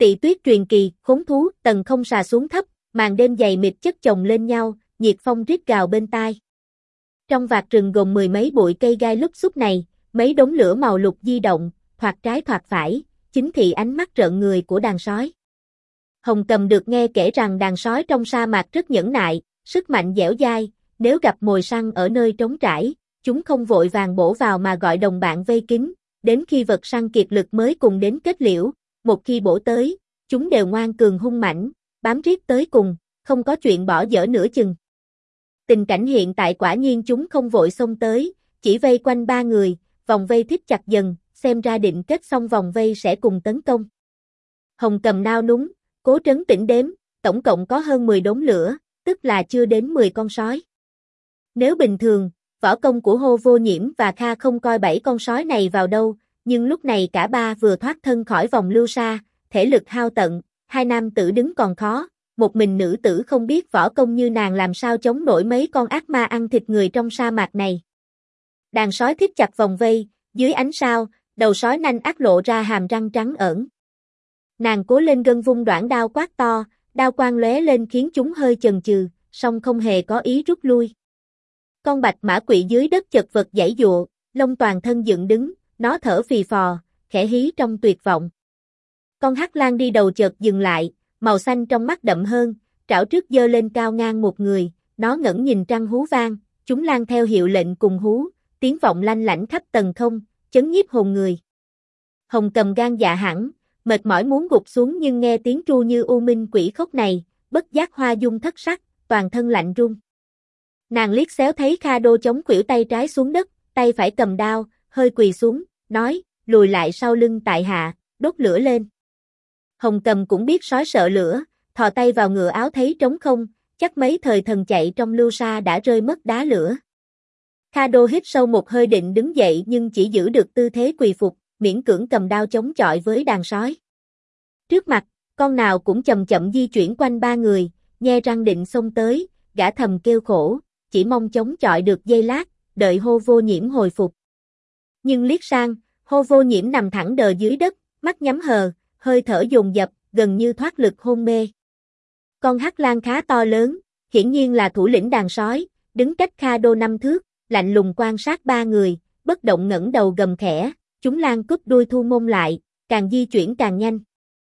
Tị tuyết truyền kỳ, khốn thú, tầng không xà xuống thấp, màn đêm dày mịt chất chồng lên nhau, nhiệt phong rít gào bên tai. Trong vạt rừng gồm mười mấy bụi cây gai lúp xúp này, mấy đống lửa màu lục di động, thoạt trái thoạt phải, chính thị ánh mắt rợn người của đàn sói. Hồng Cầm được nghe kể rằng đàn sói trong sa mạc rất nhẫn nại, sức mạnh dẻo dai, nếu gặp mồi săn ở nơi trống trải, chúng không vội vàng bổ vào mà gọi đồng bạn vây kín, đến khi vật săn kiệt lực mới cùng đến kết liễu, một khi bổ tới, chúng đều ngoan cường hung mãnh, bám riết tới cùng, không có chuyện bỏ dở nửa chừng. Tình cảnh hiện tại quả nhiên chúng không vội xông tới, chỉ vây quanh ba người, vòng vây thít chặt dần, xem ra định kết xong vòng vây sẽ cùng tấn công. Hồng Cầm nao núng, cố trấn tĩnh đếm, tổng cộng có hơn 10 đống lửa, tức là chưa đến 10 con sói. Nếu bình thường, võ công của Hô Vô Nhiễm và Kha không coi 7 con sói này vào đâu, nhưng lúc này cả ba vừa thoát thân khỏi vòng lưu sa, thể lực hao tận, hai nam tử đứng còn khó, một mình nữ tử không biết võ công như nàng làm sao chống nổi mấy con ác ma ăn thịt người trong sa mạc này. Đàn sói thít chặt vòng vây, dưới ánh sao, đầu sói nanh ác lộ ra hàm răng trắng ẩn. Nàng cố lên gân vung đoạn đao quát to, đao quang lóe lên khiến chúng hơi chần chừ, song không hề có ý rút lui. Con bạch mã quỵ dưới đất chật vật giãy giụa, lông toàn thân dựng đứng, nó thở phì phò, khẽ hí trong tuyệt vọng. Con hắc lang đi đầu chợt dừng lại, màu xanh trong mắt đậm hơn, trảo trước giơ lên cao ngang một người, nó ngẩng nhìn trăng hú vang, chúng lang theo hiệu lệnh cùng hú, tiếng vọng lanh lảnh khắp tầng không, chấn nhiếp hồn người. Hồng Cầm gan dạ hẳn, mệt mỏi muốn gục xuống nhưng nghe tiếng tru như u minh quỷ khóc này, bất giác hoa dung thất sắc, toàn thân lạnh run. Nàng liếc xéo thấy Kha Đô chống khuỷu tay trái xuống đất, tay phải cầm đao, hơi quỳ xuống, nói, lùi lại sau lưng tại hạ, đốt lửa lên. Hồng Cầm cũng biết sói sợ lửa, thò tay vào ngựa áo thấy trống không, chắc mấy thời thần chạy trong lưu sa đã rơi mất đá lửa. Kha Đô hít sâu một hơi định đứng dậy nhưng chỉ giữ được tư thế quỳ phục, miễn cưỡng cầm đao chống chọi với đàn sói. Trước mặt, con nào cũng chậm chậm di chuyển quanh ba người, nhe răng định xông tới, gã thầm kêu khổ, chỉ mong chống chọi được giây lát, đợi Hô Vô Nhiễm hồi phục. Nhưng liếc sang, Hô Vô Nhiễm nằm thẳng đờ dưới đất, mắt nhắm hờ, hơi thở dồn dập, gần như thoát lực hôn mê. Con hắc lang khá to lớn, hiển nhiên là thủ lĩnh đàn sói, đứng cách Kha Đô 5 thước, lạnh lùng quan sát ba người, bất động ngẩng đầu gầm khẽ, chúng lang cúp đuôi thu môn lại, càng di chuyển càng nhanh.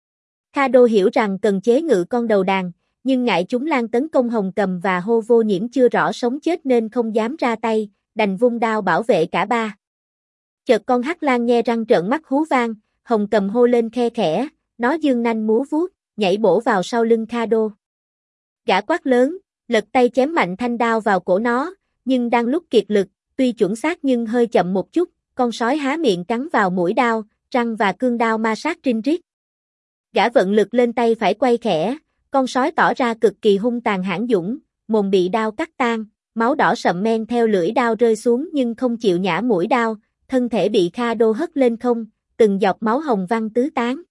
Kha Đô hiểu rằng cần chế ngự con đầu đàn, nhưng ngại chúng lang tấn công Hồng Cầm và Hô Vô Nhiễm chưa rõ sống chết nên không dám ra tay, đành vung đao bảo vệ cả ba. Chợt con hắc lang nhe răng trợn mắt hú vang, Hồng Cầm hô lên khe khẽ, nó dương nanh múa vuốt, nhảy bổ vào sau lưng Kha Đô. Gã quát lớn, lật tay chém mạnh thanh đao vào cổ nó, nhưng đang lúc kiệt lực, tuy chuẩn xác nhưng hơi chậm một chút, con sói há miệng cắn vào mũi đao, răng và cương đao ma sát rinh rít. Gã vận lực lên tay phải quay khẽ, con sói tỏ ra cực kỳ hung tàn hãn dũng, mồm bị đao cắt tan, máu đỏ sậm men theo lưỡi đao rơi xuống nhưng không chịu nhả mũi đao, thân thể bị Kha Đô hất lên không, từng giọt máu hồng văng tứ tán.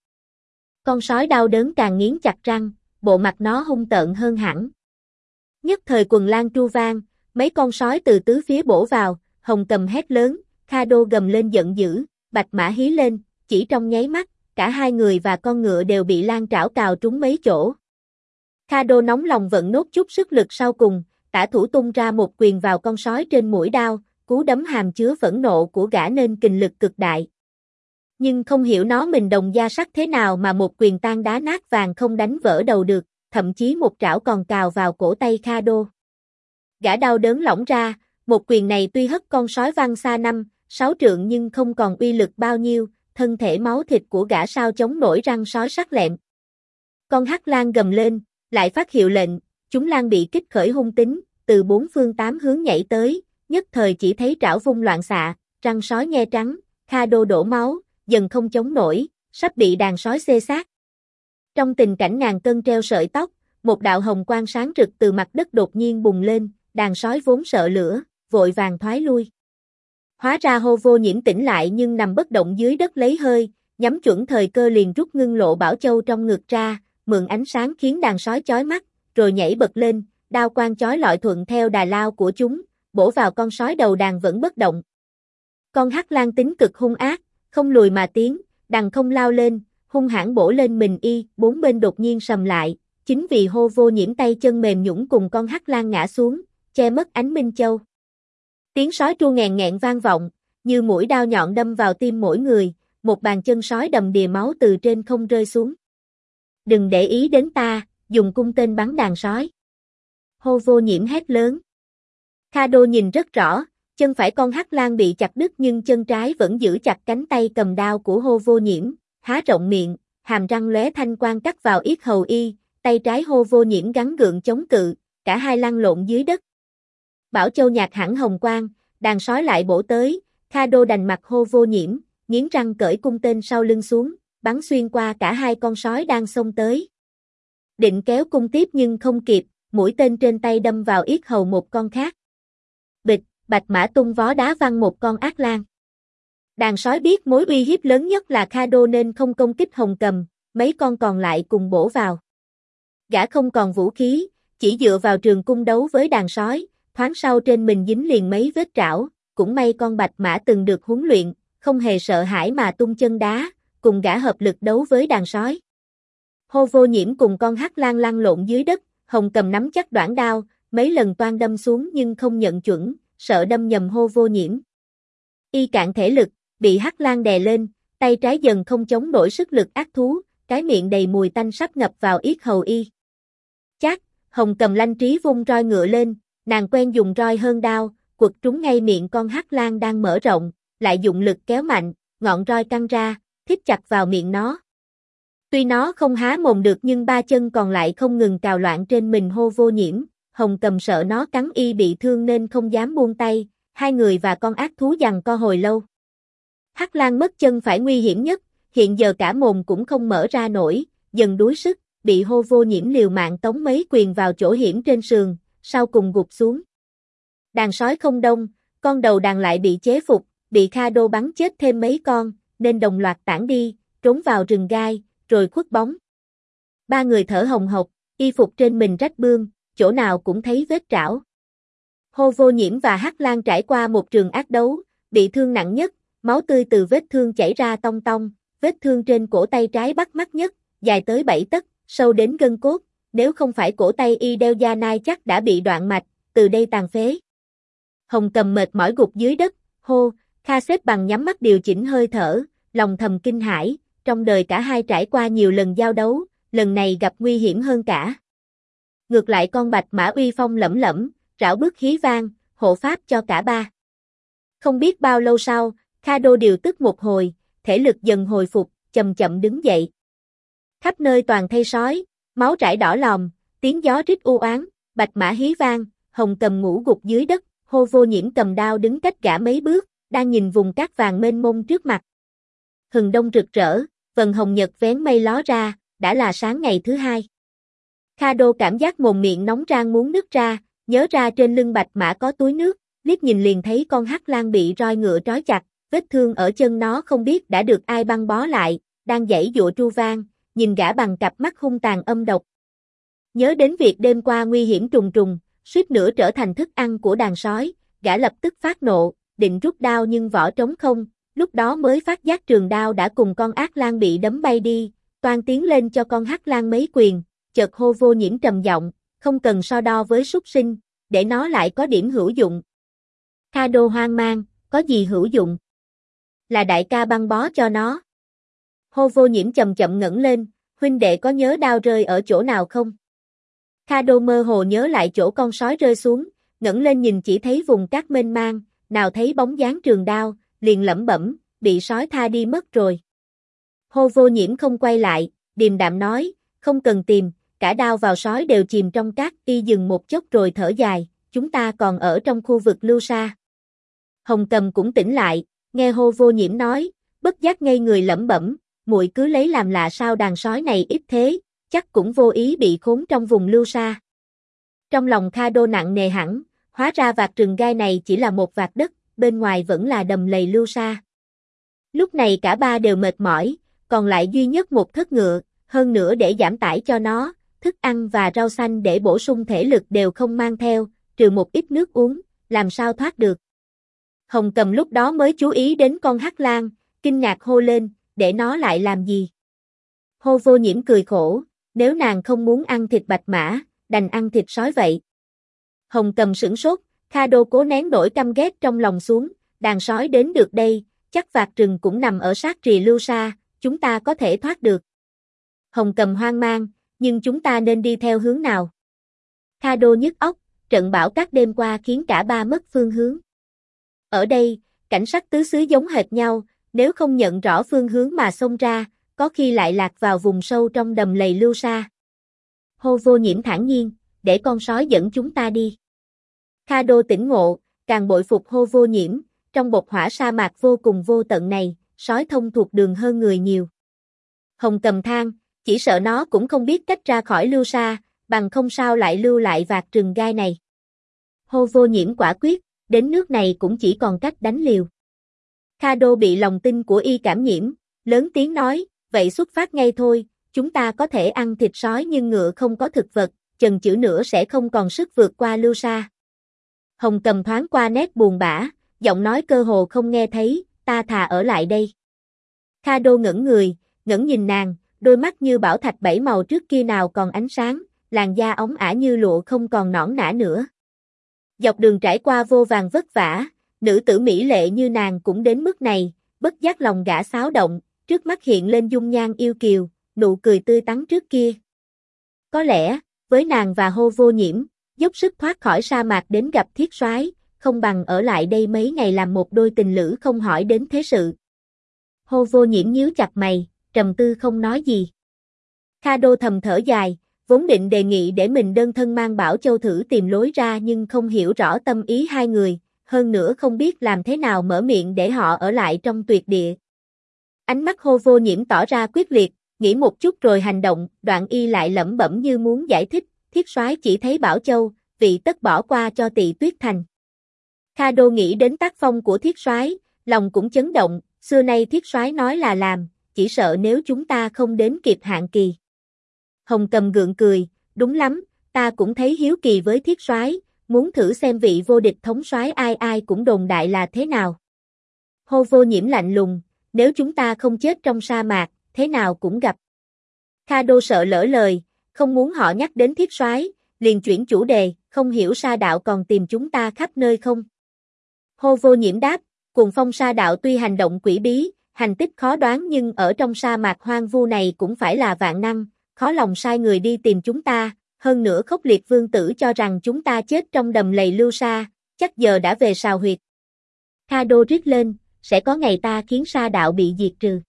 Con sói đau đớn càng nghiến chặt răng, bộ mặt nó hung tợn hơn hẳn. Nhất thời quần lang tru vang, mấy con sói từ tứ phía bổ vào, Hồng Cầm hét lớn, Kha Đô gầm lên giận dữ, bạch mã hí lên, chỉ trong nháy mắt, cả hai người và con ngựa đều bị lang trảo cào trúng mấy chỗ. Kha Đô nóng lòng vận nốt chút sức lực sau cùng, tả thủ tung ra một quyền vào con sói trên mũi đao, cú đấm hàm chứa phẫn nộ của gã nên kình lực cực đại. Nhưng không hiểu nó mình đồng da sắt thế nào mà một quyền tan đá nát vàng không đánh vỡ đầu được, thậm chí một trảo còn cào vào cổ tay Kha Đô. Gã đau đớn lỏng ra, một quyền này tuy hất con sói văng xa 5-6 trượng nhưng không còn uy lực bao nhiêu, thân thể máu thịt của gã sao chống nổi răng sói sắc lẹm. Con hắc lang gầm lên, lại phát hiệu lệnh, chúng lang bị kích khởi hung tính, từ 4 phương 8 hướng nhảy tới, nhất thời chỉ thấy trảo vung loạn xạ, răng sói nhe trắng, Kha Đô đổ máu, dần không chống nổi, sắp bị đàn sói xê xác. Trong tình cảnh ngàn cân treo sợi tóc, một đạo hồng quang sáng rực từ mặt đất đột nhiên bùng lên, đàn sói vốn sợ lửa, vội vàng thoái lui. Hóa ra Hô Vô Nhiễm tỉnh lại nhưng nằm bất động dưới đất lấy hơi, nhắm chuẩn thời cơ liền rút ngưng lộ bảo châu trong ngực ra, mượn ánh sáng khiến đàn sói chói mắt, rồi nhảy bật lên, đao quang chói lọi thuận theo đà lao của chúng, bổ vào con sói đầu đàn vẫn bất động. Con hắc lang tính cực hung ác, không lùi mà tiến, đằng không lao lên, hung hãn bổ lên mình y, bốn bên đột nhiên sầm lại, chính vì Hô Vô Nhiễm tay chân mềm nhũn cùng con hắc lang ngã xuống, che mất ánh minh châu. Tiếng sói tru nghẹn nghẹn vang vọng, như mũi đao nhọn đâm vào tim mỗi người, một bàn chân sói đầm đìa máu từ trên không rơi xuống. Đừng để ý đến ta, dùng cung tên bắn đàn sói. Hô Vô Nhiễm hét lớn. Kha Đô nhìn rất rõ, chân phải con hắc lang bị chặt đứt nhưng chân trái vẫn giữ chặt cánh tay cầm đao của Hô Vô Nhiễm, há rộng miệng, hàm răng lóe thanh quang cắt vào yết hầu y, tay trái Hô Vô Nhiễm gắng gượng chống cự, cả hai lăn lộn dưới đất. Bảo Châu nhạt hẳn hồng quang, đàn sói lại bổ tới, Kha Đô đành mặt Hô Vô Nhiễm, nghiến răng cởi cung tên sau lưng xuống, bắn xuyên qua cả hai con sói đang xông tới. Định kéo cung tiếp nhưng không kịp, mũi tên trên tay đâm vào yết hầu một con khác. Bịch, bạch mã tung vó đá văng một con ác lang. Đàn sói biết mối uy hiếp lớn nhất là Kha Đô nên không công kích Hồng Cầm, mấy con còn lại cùng bổ vào. Gã không còn vũ khí, chỉ dựa vào trường cung đấu với đàn sói, thoáng sau trên mình dính liền mấy vết trảo, cũng may con bạch mã từng được huấn luyện, không hề sợ hãi mà tung chân đá, cùng gã hợp lực đấu với đàn sói. Hô Vô Nhiễm cùng con hắc lang lăn lộn dưới đất, Hồng Cầm nắm chắc đoản đao, mấy lần toan đâm xuống nhưng không nhận chuẩn, sợ đâm nhầm Hô Vô Nhiễm. Y cạn thể lực, bị hắc lang đè lên, tay trái dần không chống nổi sức lực ác thú, cái miệng đầy mùi tanh sắp ngập vào yết hầu y. Chát, Hồng Cầm lanh trí vung roi ngựa lên, nàng quen dùng roi hơn đao, quật trúng ngay miệng con hắc lang đang mở rộng, lại dụng lực kéo mạnh, ngọn roi căng ra, thít chặt vào miệng nó. Tuy nó không há mồm được nhưng ba chân còn lại không ngừng cào loạn trên mình Hô Vô Nhiễm, Hồng Cầm sợ nó cắn y bị thương nên không dám buông tay, hai người và con ác thú giằng co hồi lâu. Hắc lang mất chân phải nguy hiểm nhất, hiện giờ cả mồm cũng không mở ra nổi, dần đuối sức, bị Hô Vô Nhiễm liều mạng tống mấy quyền vào chỗ hiểm trên sườn, sau cùng gục xuống. Đàn sói không đông, con đầu đàn lại bị chế phục, bị Kha Đô bắn chết thêm mấy con, nên đồng loạt tản đi, trốn vào rừng gai, rồi khuất bóng. Ba người thở hồng hộc, y phục trên mình rách bươm, chỗ nào cũng thấy vết trảo. Hô Vô Nhiễm và hắc lang trải qua một trường ác đấu, bị thương nặng nhất, máu tươi từ vết thương chảy ra tong tong, vết thương trên cổ tay trái bắt mắt nhất, dài tới 7 tấc, sâu đến gân cốt, nếu không phải cổ tay y đeo da nai chắc đã bị đoạn mạch, từ đây tàn phế. Hồng Cầm mệt mỏi gục dưới đất, hô, Kha xếp bằng nhắm mắt điều chỉnh hơi thở, lòng thầm kinh hãi, trong đời cả hai trải qua nhiều lần giao đấu, lần này gặp nguy hiểm hơn cả. Ngược lại con bạch mã uy phong lẫm lẫm, rảo bước hí vang, hộ pháp cho cả ba. Không biết bao lâu sau, Kha Đô điều tức một hồi, thể lực dần hồi phục, chậm chậm đứng dậy. Khắp nơi toàn thây sói, máu rải đỏ lòm, tiếng gió rít u oán, bạch mã hí vang, Hồng Cầm ngủ gục dưới đất, Hô Vô Nhiễm cầm đao đứng cách gã mấy bước, đang nhìn vùng cát vàng mênh mông trước mặt. Hừng đông rực rỡ, vầng hồng nhật vén mây ló ra, đã là sáng ngày thứ hai. Kha Đô cảm giác mồm miệng nóng rang muốn nứt ra, nhớ ra trên lưng bạch mã có túi nước, liếc nhìn liền thấy con hắc lang bị roi ngựa trói chặt, vết thương ở chân nó không biết đã được ai băng bó lại, đang giãy giụa tru vang, nhìn gã bằng cặp mắt hung tàn âm độc. Nhớ đến việc đêm qua nguy hiểm trùng trùng, suýt nữa trở thành thức ăn của đàn sói, gã lập tức phát nộ, định rút đao nhưng vỏ trống không, lúc đó mới phát giác trường đao đã cùng con ác lang bị đấm bay đi, toan tiến lên cho con hắc lang mấy quyền, chợt Hô Vô Nhiễm trầm giọng, không cần so đo với súc sinh, để nó lại có điểm hữu dụng. Kha Đô hoang mang, có gì hữu dụng? Là đại ca băng bó cho nó. Hô Vô Nhiễm chậm chậm ngẩng lên, huynh đệ có nhớ đao rơi ở chỗ nào không? Kha Đô mơ hồ nhớ lại chỗ con sói rơi xuống, ngẩng lên nhìn chỉ thấy vùng cát mênh mang, nào thấy bóng dáng trường đao, liền lẩm bẩm, bị sói tha đi mất rồi. Hô Vô Nhiễm không quay lại, điềm đạm nói, không cần tìm, cả đao vào sói đều chìm trong cát, y dừng một chốc rồi thở dài, chúng ta còn ở trong khu vực lưu sa. Hồng Cầm cũng tỉnh lại, nghe Hô Vô Nhiễm nói, bất giác ngây người lẩm bẩm, muội cứ lấy làm lạ sao đàn sói này ít thế, chắc cũng vô ý bị khốn trong vùng lưu sa. Trong lòng Kha Đô nặng nề hẳn, hóa ra vạt rừng gai này chỉ là một vạt đất, bên ngoài vẫn là đầm lầy lưu sa. Lúc này cả ba đều mệt mỏi, còn lại duy nhất một thất ngựa, hơn nữa để giảm tải cho nó, thức ăn và rau xanh để bổ sung thể lực đều không mang theo, trừ một ít nước uống, làm sao thoát được. Hồng Cầm lúc đó mới chú ý đến con hắc lang, kinh ngạc hô lên, để nó lại làm gì? Hô Vô Nhiễm cười khổ, nếu nàng không muốn ăn thịt bạch mã, đành ăn thịt sói vậy. Hồng Cầm sửng sốt, Kha Đô cố nén nỗi căm ghét trong lòng xuống, đàn sói đến được đây, chắc vạc rừng cũng nằm ở sát rìa lưu sa, chúng ta có thể thoát được. Hồng Cầm hoang mang, nhưng chúng ta nên đi theo hướng nào? Kha Đô nhức óc, trận bão cát đêm qua khiến cả ba mất phương hướng. Ở đây, cảnh sắc tứ xứ giống hệt nhau, nếu không nhận rõ phương hướng mà xông ra, có khi lại lạc vào vùng sâu trong đầm lầy lưu sa. Hô Vô Nhiễm thản nhiên, để con sói dẫn chúng ta đi. Kha Đô tỉnh ngộ, càng bội phục Hô Vô Nhiễm, trong bộc hỏa sa mạc vô cùng vô tận này, sói thông thuộc đường hơn người nhiều. Hồng Cầm than, chỉ sợ nó cũng không biết cách ra khỏi lưu sa, bằng không sao lại lưu lại vạc rừng gai này. Hô Vô Nhiễm quả quyết, đến nước này cũng chỉ còn cách đánh liều. Kha Đô bị lòng tin của y cảm nhiễm, lớn tiếng nói, vậy xuất phát ngay thôi, chúng ta có thể ăn thịt sói nhưng ngựa không có thực vật, chần chừ nữa sẽ không còn sức vượt qua lưu sa. Hồng Cầm thoáng qua nét buồn bã, giọng nói cơ hồ không nghe thấy, ta thà ở lại đây. Kha Đô ngẩng người, ngẩng nhìn nàng, đôi mắt như bảo thạch bảy màu trước kia nào còn ánh sáng, làn da óng ả như lụa không còn nõn nả nữa. Dọc đường trải qua vô vàn vất vả, nữ tử mỹ lệ như nàng cũng đến mức này, bất giác lòng gã xáo động, trước mắt hiện lên dung nhan yêu kiều, nụ cười tươi tắn trước kia. Có lẽ, với nàng và Hô Vô Nhiễm, dốc sức thoát khỏi sa mạc đến gặp Thiết Soái, không bằng ở lại đây mấy ngày làm một đôi tình lữ không hỏi đến thế sự. Hô Vô Nhiễm nhíu chặt mày, trầm tư không nói gì. Kha Đô thầm thở dài, vốn định đề nghị để mình đơn thân mang Bảo Châu thử tìm lối ra nhưng không hiểu rõ tâm ý hai người, hơn nữa không biết làm thế nào mở miệng để họ ở lại trong tuyệt địa. Ánh mắt Hô Vô Nhiễm tỏ ra quyết liệt, nghĩ một chút rồi hành động, đoạn y lại lẩm bẩm như muốn giải thích, Thiết Soái chỉ thấy Bảo Châu, vị tất bỏ qua cho Tị Tuyết Thành. Kha Đô nghĩ đến tác phong của Thiết Soái, lòng cũng chấn động, xưa nay Thiết Soái nói là làm, chỉ sợ nếu chúng ta không đến kịp hạn kỳ. Hồng Cầm gượng cười, đúng lắm, ta cũng thấy hiếu kỳ với Thiết Soái, muốn thử xem vị vô địch thống soái ai ai cũng đồn đại là thế nào. Hô Vô Nhiễm lạnh lùng, nếu chúng ta không chết trong sa mạc, thế nào cũng gặp. Kha Đô sợ lỡ lời, không muốn họ nhắc đến Thiết Soái, liền chuyển chủ đề, không hiểu Sa Đạo còn tìm chúng ta khắp nơi không? Hô Vô Nhiễm đáp, Cuồng Phong Sa Đạo tuy hành động quỷ bí, hành tích khó đoán nhưng ở trong sa mạc hoang vu này cũng phải là vạn năng, khó lòng sai người đi tìm chúng ta, hơn nữa Khốc Liệt Vương tử cho rằng chúng ta chết trong đầm lầy lưu sa, chắc giờ đã về sào huyệt. Kha Đô rít lên, sẽ có ngày ta khiến Sa Đạo bị diệt trừ.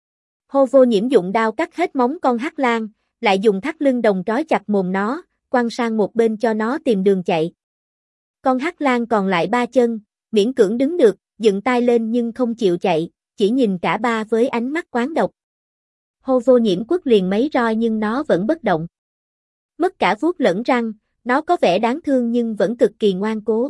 Hô Vô Nhiễm dụng đao cắt hết móng con hắc lang, lại dùng thắt lưng đồng trói chặt mồm nó, quăng sang một bên cho nó tìm đường chạy. Con hắc lang còn lại ba chân, miễn cưỡng đứng được, dựng tai lên nhưng không chịu chạy, chỉ nhìn cả ba với ánh mắt oán độc. Hô Vô Nhiễm quất liền mấy roi nhưng nó vẫn bất động. Mất cả vuốt lẫn răng, nó có vẻ đáng thương nhưng vẫn cực kỳ ngoan cố.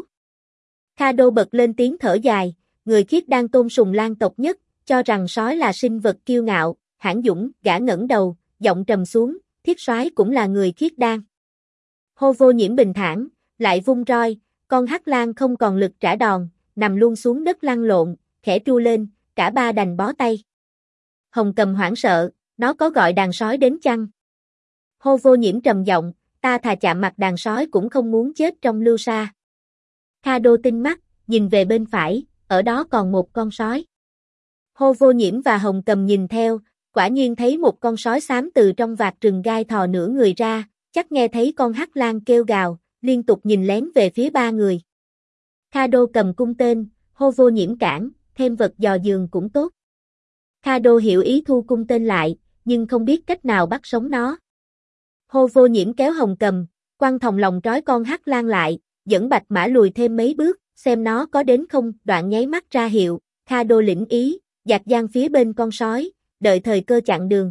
Kha Đô bật lên tiếng thở dài, người Khiết Đan tôn sùng lang tộc nhất, cho rằng sói là sinh vật kiêu ngạo, hãn dũng, gã ngẩng đầu, giọng trầm xuống, Thiết Soái cũng là người Khiết Đan. Hô Vô Nhiễm bình thản, lại vung roi, con hắc lang không còn lực trả đòn, nằm luôn xuống đất lăn lộn, khẽ tru lên, cả ba đành bó tay. Hồng Cầm hoảng sợ, nó có gọi đàn sói đến chăng? Hô Vô Nhiễm trầm giọng, ta thà chạm mặt đàn sói cũng không muốn chết trong lưu sa. Kha Đô tinh mắt, nhìn về bên phải, ở đó còn một con sói. Hô Vô Nhiễm và Hồng Cầm nhìn theo, quả nhiên thấy một con sói xám từ trong vạc rừng gai thò nửa người ra, chắc nghe thấy con hắc lang kêu gào, liên tục nhìn lén về phía ba người. Kha Đô cầm cung tên, Hô Vô Nhiễm cản, thêm vật dò giường cũng tốt. Kha Đô hiểu ý thu cung tên lại, nhưng không biết cách nào bắt sống nó. Hô Vô Nhiễm kéo Hồng Cầm, quăng thòng lòng trói con hắc lang lại, dẫn Bạch Mã lùi thêm mấy bước, xem nó có đến không, đoạn nháy mắt ra hiệu, Kha Đô lĩnh ý, dạt dang phía bên con sói, đợi thời cơ chặn đường.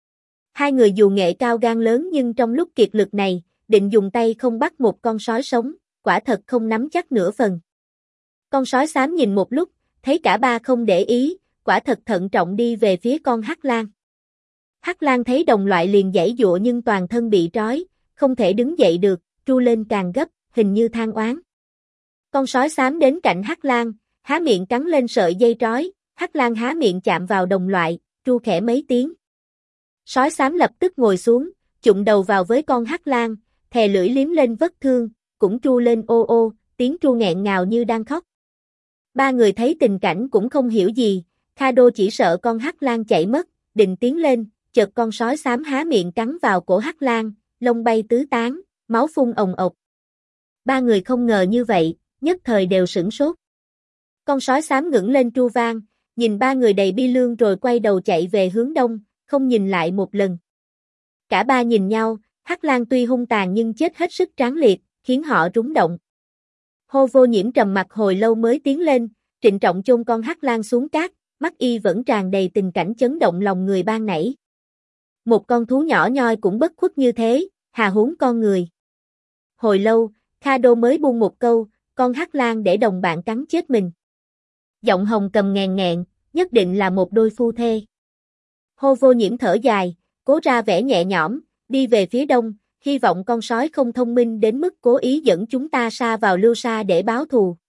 Hai người dù nghệ cao gan lớn nhưng trong lúc kiệt lực này, định dùng tay không bắt một con sói sống, quả thật không nắm chắc nửa phần. Con sói xám nhìn một lúc, thấy cả ba không để ý, quả thật thận trọng đi về phía con hắc lang. Hắc lang thấy đồng loại liền giãy giụa nhưng toàn thân bị trói, không thể đứng dậy được, tru lên càng gấp, hình như than oán. Con sói xám đến cạnh hắc lang, há miệng cắn lên sợi dây trói, hắc lang há miệng chạm vào đồng loại, tru khẽ mấy tiếng. Sói xám lập tức ngồi xuống, chụm đầu vào với con hắc lang, thè lưỡi liếm lên vết thương, cũng tru lên ô ô, tiếng tru nghẹn ngào như đang khóc. Ba người thấy tình cảnh cũng không hiểu gì, Kado chỉ sợ con hắc lang chạy mất, định tiến lên, chợt con sói xám há miệng cắn vào cổ hắc lang, lông bay tứ tán, máu phun ồng ộc. Ba người không ngờ như vậy, nhất thời đều sửng sốt. Con sói xám ngẩng lên tru vang, nhìn ba người đầy bi lương rồi quay đầu chạy về hướng đông, không nhìn lại một lần. Cả ba nhìn nhau, hắc lang tuy hung tàn nhưng chết hết sức tráng liệt, khiến họ rúng động. Hô Vô Nhiễm trầm mặt hồi lâu mới tiến lên, trịnh trọng chôn con hắc lang xuống cát, mắt y vẫn tràn đầy tình cảnh chấn động lòng người ban nãy. Một con thú nhỏ nhoi cũng bất khuất như thế, hà huống con người. Hồi lâu, Kado mới buông một câu, con hắc lang để đồng bạn cắn chết mình. Giọng Hồng Cầm nghèn nghẹn, nhất định là một đôi phu thê. Hô Vô Nhiễm thở dài, cố ra vẻ nhẹ nhõm, đi về phía đông, hy vọng con sói không thông minh đến mức cố ý dẫn chúng ta sa vào lưu sa để báo thù.